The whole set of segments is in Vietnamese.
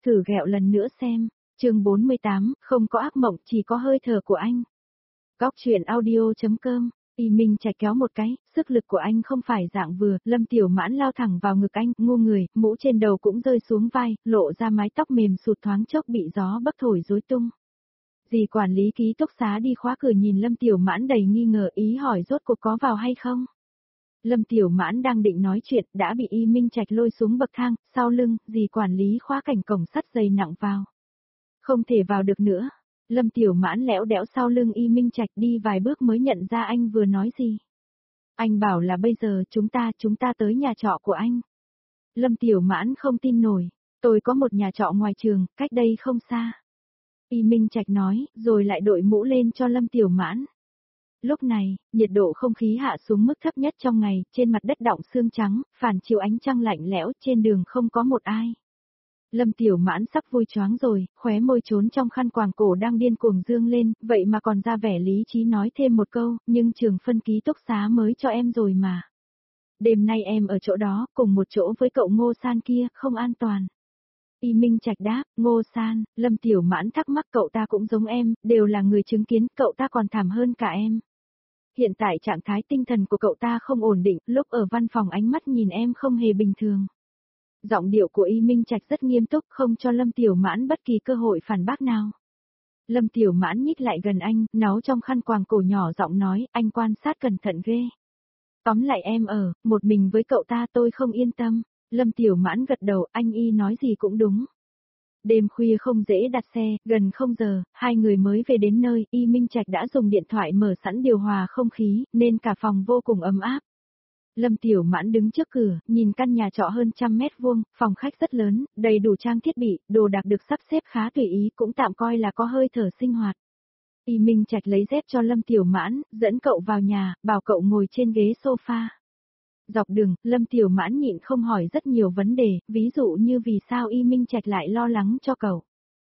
Thử ghẹo lần nữa xem. Chương 48, không có ác mộng, chỉ có hơi thở của anh. Góc truyện audio.com. Y Minh Trạch kéo một cái, sức lực của anh không phải dạng vừa, Lâm Tiểu Mãn lao thẳng vào ngực anh, ngu người, mũ trên đầu cũng rơi xuống vai, lộ ra mái tóc mềm sụt thoáng chốc bị gió bấc thổi rối tung. Dì quản lý ký túc xá đi khóa cửa nhìn Lâm Tiểu Mãn đầy nghi ngờ, ý hỏi rốt cuộc có vào hay không. Lâm Tiểu Mãn đang định nói chuyện, đã bị Y Minh Trạch lôi xuống bậc thang, sau lưng, dì quản lý khóa cảnh cổng sắt dày nặng vào. Không thể vào được nữa. Lâm Tiểu Mãn lẽo đẽo sau lưng Y Minh Trạch đi vài bước mới nhận ra anh vừa nói gì. Anh bảo là bây giờ chúng ta tới nhà trọ của anh. Lâm Tiểu Mãn không tin nổi, tôi có một nhà trọ ngoài trường, cách đây không xa. Y Minh Trạch nói, rồi lại đội mũ lên cho Lâm Tiểu Mãn. Lúc này, nhiệt độ không khí hạ xuống mức thấp nhất trong ngày, trên mặt đất đọng sương trắng, phản chiếu ánh trăng lạnh lẽo, trên đường không có một ai. Lâm Tiểu Mãn sắp vui choáng rồi, khóe môi trốn trong khăn quàng cổ đang điên cuồng dương lên, vậy mà còn ra vẻ lý trí nói thêm một câu, nhưng trường phân ký túc xá mới cho em rồi mà. Đêm nay em ở chỗ đó, cùng một chỗ với cậu Ngô San kia, không an toàn. Y Minh Trạch đáp, Ngô San, Lâm Tiểu Mãn thắc mắc cậu ta cũng giống em, đều là người chứng kiến, cậu ta còn thảm hơn cả em. Hiện tại trạng thái tinh thần của cậu ta không ổn định, lúc ở văn phòng ánh mắt nhìn em không hề bình thường. Giọng điệu của Y Minh Trạch rất nghiêm túc, không cho Lâm Tiểu Mãn bất kỳ cơ hội phản bác nào. Lâm Tiểu Mãn nhích lại gần anh, náu trong khăn quàng cổ nhỏ giọng nói, anh quan sát cẩn thận ghê. Tóm lại em ở, một mình với cậu ta tôi không yên tâm. Lâm Tiểu Mãn gật đầu, anh Y nói gì cũng đúng. Đêm khuya không dễ đặt xe, gần 0 giờ, hai người mới về đến nơi, Y Minh Trạch đã dùng điện thoại mở sẵn điều hòa không khí, nên cả phòng vô cùng ấm áp. Lâm Tiểu Mãn đứng trước cửa, nhìn căn nhà trọ hơn 100 mét vuông, phòng khách rất lớn, đầy đủ trang thiết bị, đồ đạc được sắp xếp khá tùy ý, cũng tạm coi là có hơi thở sinh hoạt. Y Minh Trạch lấy dép cho Lâm Tiểu Mãn, dẫn cậu vào nhà, bảo cậu ngồi trên ghế sofa. Dọc đường, Lâm Tiểu Mãn nhịn không hỏi rất nhiều vấn đề, ví dụ như vì sao Y Minh Trạch lại lo lắng cho cậu.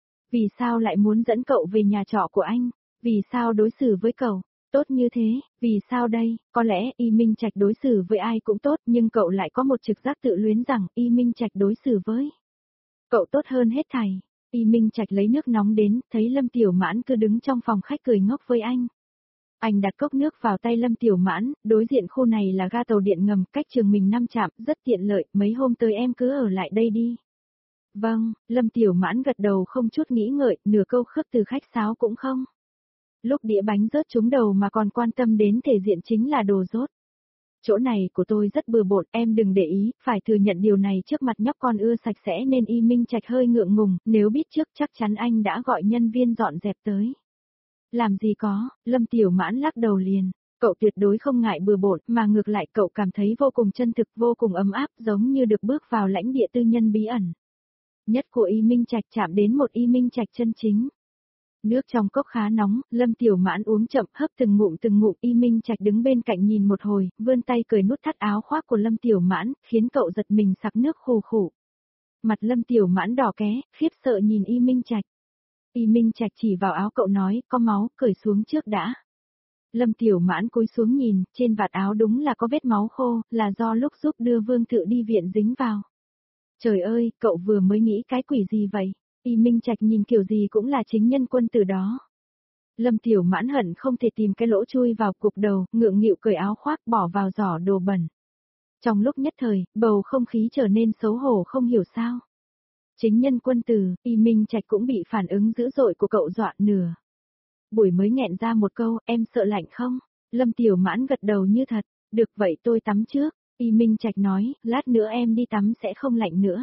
Vì sao lại muốn dẫn cậu về nhà trọ của anh? Vì sao đối xử với cậu tốt như thế? Vì sao đây? Có lẽ Y Minh Trạch đối xử với ai cũng tốt, nhưng cậu lại có một trực giác tự luyến rằng Y Minh Trạch đối xử với cậu tốt hơn hết thảy. Y Minh Trạch lấy nước nóng đến, thấy Lâm Tiểu Mãn cứ đứng trong phòng khách cười ngốc với anh. Anh đặt cốc nước vào tay Lâm Tiểu Mãn, đối diện khu này là ga tàu điện ngầm, cách trường mình 5 trạm, rất tiện lợi, mấy hôm tới em cứ ở lại đây đi. Vâng, Lâm Tiểu Mãn gật đầu không chút nghĩ ngợi, nửa câu khước từ khách sáo cũng không. Lúc đĩa bánh rớt trúng đầu mà còn quan tâm đến thể diện chính là đồ rốt. Chỗ này của tôi rất bừa bộn, em đừng để ý, phải thừa nhận điều này trước mặt nhóc con ưa sạch sẽ nên Y Minh Trạch hơi ngượng ngùng, nếu biết trước chắc chắn anh đã gọi nhân viên dọn dẹp tới. Làm gì có, Lâm Tiểu Mãn lắc đầu liền, cậu tuyệt đối không ngại bừa bộn mà ngược lại cậu cảm thấy vô cùng chân thực, vô cùng ấm áp giống như được bước vào lãnh địa tư nhân bí ẩn. Nhất của Y Minh Trạch chạm đến một Y Minh Trạch chân chính. Nước trong cốc khá nóng, Lâm Tiểu Mãn uống chậm hấp từng ngụm Y Minh Trạch đứng bên cạnh nhìn một hồi, vươn tay cởi nút thắt áo khoác của Lâm Tiểu Mãn, khiến cậu giật mình sặc nước khù khủ. Mặt Lâm Tiểu Mãn đỏ ké, khiếp sợ nhìn Y Minh Trạch. Y Minh Trạch chỉ vào áo cậu nói, có máu, cởi xuống trước đã. Lâm Tiểu Mãn cúi xuống nhìn, trên vạt áo đúng là có vết máu khô, là do lúc giúp đưa Vương Thự đi viện dính vào. Trời ơi, cậu vừa mới nghĩ cái quỷ gì vậy? Y Minh Trạch nhìn kiểu gì cũng là chính nhân quân từ đó. Lâm Tiểu Mãn hận không thể tìm cái lỗ chui vào cục đầu, ngượng nghịu cởi áo khoác bỏ vào giỏ đồ bẩn. Trong lúc nhất thời, bầu không khí trở nên xấu hổ không hiểu sao. Chính nhân quân tử, Y Minh Trạch cũng bị phản ứng dữ dội của cậu dọa nửa. Buổi mới nghẹn ra một câu, em sợ lạnh không? Lâm Tiểu Mãn gật đầu như thật, được vậy tôi tắm trước. Y Minh Trạch nói, lát nữa em đi tắm sẽ không lạnh nữa.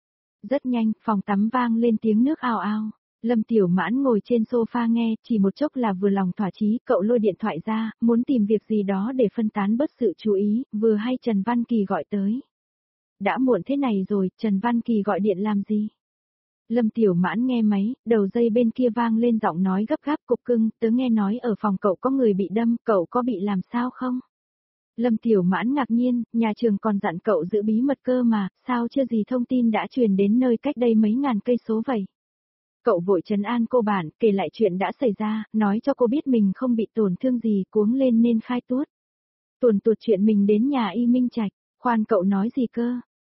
Rất nhanh, phòng tắm vang lên tiếng nước ào ào. Lâm Tiểu Mãn ngồi trên sofa nghe, chỉ một chốc là vừa lòng thỏa chí, cậu lôi điện thoại ra, muốn tìm việc gì đó để phân tán bớt sự chú ý, vừa hay Trần Văn Kỳ gọi tới. Đã muộn thế này rồi, Trần Văn Kỳ gọi điện làm gì? Lâm Tiểu Mãn nghe máy, đầu dây bên kia vang lên giọng nói gấp gáp cục cưng, tớ nghe nói ở phòng cậu có người bị đâm, cậu có bị làm sao không? Lâm Tiểu Mãn ngạc nhiên, nhà trường còn dặn cậu giữ bí mật cơ mà, sao chưa gì thông tin đã truyền đến nơi cách đây mấy ngàn cây số vậy? Cậu vội trấn an cô bạn, kể lại chuyện đã xảy ra, nói cho cô biết mình không bị tổn thương gì, cuống lên nên khai tuốt. Tuồn tuột chuyện mình đến nhà Y Minh Trạch, khoan cậu nói gì cơ?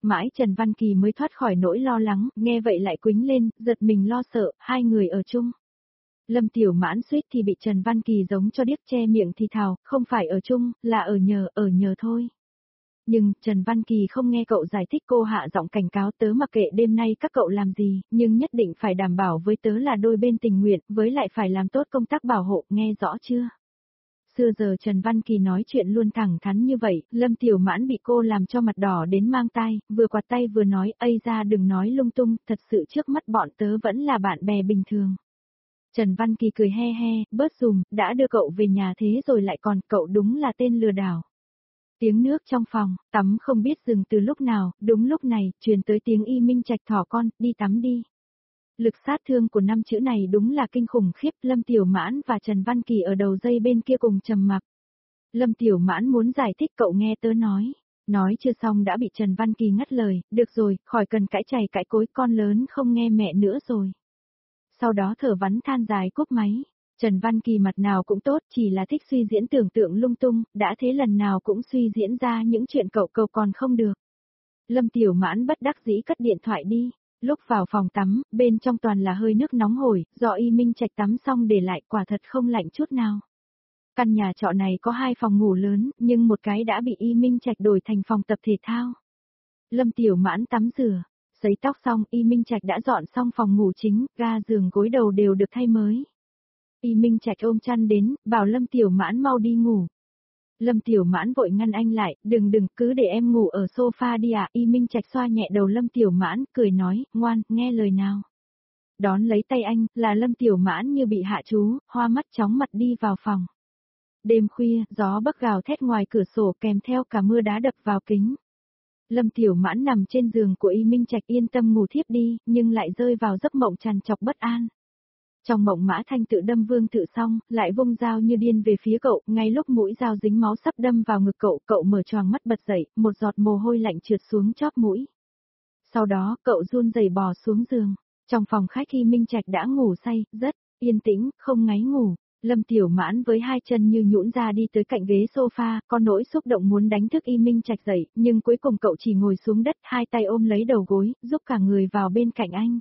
Mãi Trần Văn Kỳ mới thoát khỏi nỗi lo lắng, nghe vậy lại quĩnh lên, giật mình lo sợ, hai người ở chung. Lâm Tiểu Mãn suýt thì bị Trần Văn Kỳ giống cho điếc che miệng thì thào, không phải ở chung, là ở nhờ thôi. Nhưng, Trần Văn Kỳ không nghe cậu giải thích, cô hạ giọng cảnh cáo, tớ mặc kệ đêm nay các cậu làm gì, nhưng nhất định phải đảm bảo với tớ là đôi bên tình nguyện, với lại phải làm tốt công tác bảo hộ, nghe rõ chưa? Xưa giờ Trần Văn Kỳ nói chuyện luôn thẳng thắn như vậy, Lâm Tiểu Mãn bị cô làm cho mặt đỏ đến mang tai, vừa quạt tay vừa nói, ây ra đừng nói lung tung, thật sự trước mắt bọn tớ vẫn là bạn bè bình thường. Trần Văn Kỳ cười he he, bớt dùm, đã đưa cậu về nhà thế rồi lại còn, cậu đúng là tên lừa đảo. Tiếng nước trong phòng, tắm không biết dừng từ lúc nào, đúng lúc này, truyền tới tiếng Y Minh Trạch thỏ con, đi tắm đi. Lực sát thương của 5 chữ này đúng là kinh khủng khiếp, Lâm Tiểu Mãn và Trần Văn Kỳ ở đầu dây bên kia cùng trầm mặc. Lâm Tiểu Mãn muốn giải thích, cậu nghe tớ nói chưa xong đã bị Trần Văn Kỳ ngắt lời, được rồi, khỏi cần cãi chày cãi cối, con lớn không nghe mẹ nữa rồi. Sau đó thở vắn than dài cúp máy. Trần Văn Kỳ mặt nào cũng tốt, chỉ là thích suy diễn tưởng tượng lung tung, đã thế lần nào cũng suy diễn ra những chuyện cậu còn không được. Lâm Tiểu Mãn bất đắc dĩ cất điện thoại đi. Lúc vào phòng tắm, bên trong toàn là hơi nước nóng hổi, do Y Minh Trạch tắm xong để lại, quả thật không lạnh chút nào. Căn nhà trọ này có 2 phòng ngủ lớn, nhưng một cái đã bị Y Minh Trạch đổi thành phòng tập thể thao. Lâm Tiểu Mãn tắm rửa, sấy tóc xong, Y Minh Trạch đã dọn xong phòng ngủ chính, ga giường gối đầu đều được thay mới. Y Minh Trạch ôm chăn đến, bảo Lâm Tiểu Mãn mau đi ngủ. Lâm Tiểu Mãn vội ngăn anh lại, đừng cứ để em ngủ ở sofa đi ạ. Y Minh Trạch xoa nhẹ đầu Lâm Tiểu Mãn, cười nói, ngoan, nghe lời nào. Đón lấy tay anh, là Lâm Tiểu Mãn như bị hạ chú, hoa mắt chóng mặt đi vào phòng. Đêm khuya, gió bấc gào thét ngoài cửa sổ kèm theo cả mưa đá đập vào kính. Lâm Tiểu Mãn nằm trên giường của Y Minh Trạch yên tâm ngủ thiếp đi, nhưng lại rơi vào giấc mộng trằn trọc bất an. Trong mộng Mã Thanh tự đâm Vương Tự xong, lại vung dao như điên về phía cậu, ngay lúc mũi dao dính máu sắp đâm vào ngực cậu mở choàng mắt bật dậy, một giọt mồ hôi lạnh trượt xuống chóp mũi. Sau đó, cậu run rẩy bò xuống giường. Trong phòng khách Y Minh Trạch đã ngủ say, rất yên tĩnh, không ngáy ngủ. Lâm Tiểu Mãn với 2 chân như nhũn ra đi tới cạnh ghế sofa, có nỗi xúc động muốn đánh thức Y Minh Trạch dậy, nhưng cuối cùng cậu chỉ ngồi xuống đất, 2 tay ôm lấy đầu gối, giúp cả người vào bên cạnh anh.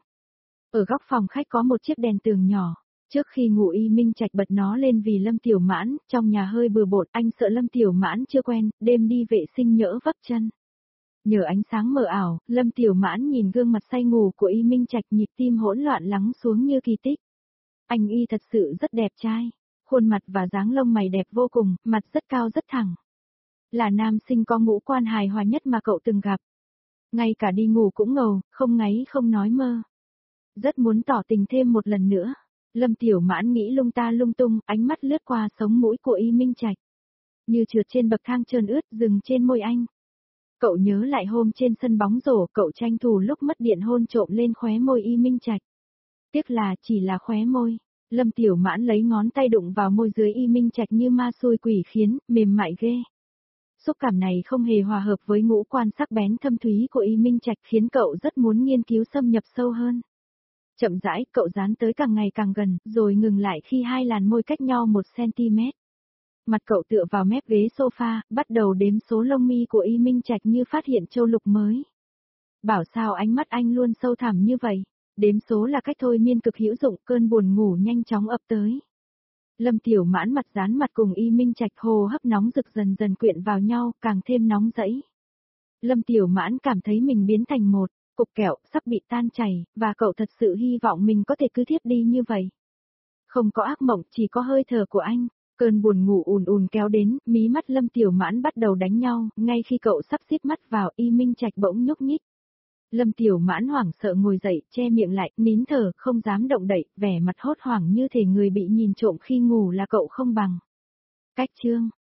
Ở góc phòng khách có một chiếc đèn tường nhỏ. Trước khi ngủ Y Minh Trạch bật nó lên vì Lâm Tiểu Mãn, trong nhà hơi bừa bộn, anh sợ Lâm Tiểu Mãn chưa quen, đêm đi vệ sinh nhỡ vấp chân. Nhờ ánh sáng mờ ảo, Lâm Tiểu Mãn nhìn gương mặt say ngủ của Y Minh Trạch, nhịp tim hỗn loạn lắng xuống như kỳ tích. Anh Y thật sự rất đẹp trai, khuôn mặt và dáng lông mày đẹp vô cùng, mặt rất cao rất thẳng. Là nam sinh có ngũ quan hài hòa nhất mà cậu từng gặp. Ngay cả đi ngủ cũng ngầu, không ngáy không nói mơ. Rất muốn tỏ tình thêm một lần nữa. Lâm Tiểu Mãn nghĩ lung ta lung tung, ánh mắt lướt qua sống mũi của Y Minh Trạch. Như trượt trên bậc thang trơn ướt, dừng trên môi anh. Cậu nhớ lại hôm trên sân bóng rổ, cậu tranh thủ lúc mất điện hôn trộm lên khóe môi Y Minh Trạch. Tiếc là chỉ là khóe môi. Lâm Tiểu Mãn lấy ngón tay đụng vào môi dưới Y Minh Trạch như ma xui quỷ khiến, mềm mại ghê. Xúc cảm này không hề hòa hợp với ngũ quan sắc bén thâm thúy của Y Minh Trạch, khiến cậu rất muốn nghiên cứu xâm nhập sâu hơn. Chậm rãi, cậu dán tới càng ngày càng gần, rồi ngừng lại khi 2 làn môi cách nhau 1 cm. Mặt cậu tựa vào mép ghế sofa, bắt đầu đếm số lông mi của Y Minh Trạch như phát hiện châu lục mới. Bảo sao ánh mắt anh luôn sâu thẳm như vậy. Đếm số là cách thôi miên cực hữu dụng, cơn buồn ngủ nhanh chóng ập tới. Lâm Tiểu Mãn mặt dán mặt cùng Y Minh Trạch, hô hấp nóng rực dần dần quyện vào nhau, càng thêm nóng rẫy. Lâm Tiểu Mãn cảm thấy mình biến thành một cục kẹo sắp bị tan chảy, và cậu thật sự hy vọng mình có thể cứ thiếp đi như vậy. Không có ác mộng, chỉ có hơi thở của anh. Cơn buồn ngủ ùn ùn kéo đến, mí mắt Lâm Tiểu Mãn bắt đầu đánh nhau, ngay khi cậu sắp díp mắt vào, Y Minh Trạch bỗng nhúc nhích. Lâm Tiểu Mãn hoảng sợ ngồi dậy, che miệng lại, nín thở, không dám động đậy, vẻ mặt hốt hoảng như thể người bị nhìn trộm khi ngủ là cậu không bằng. Cách chương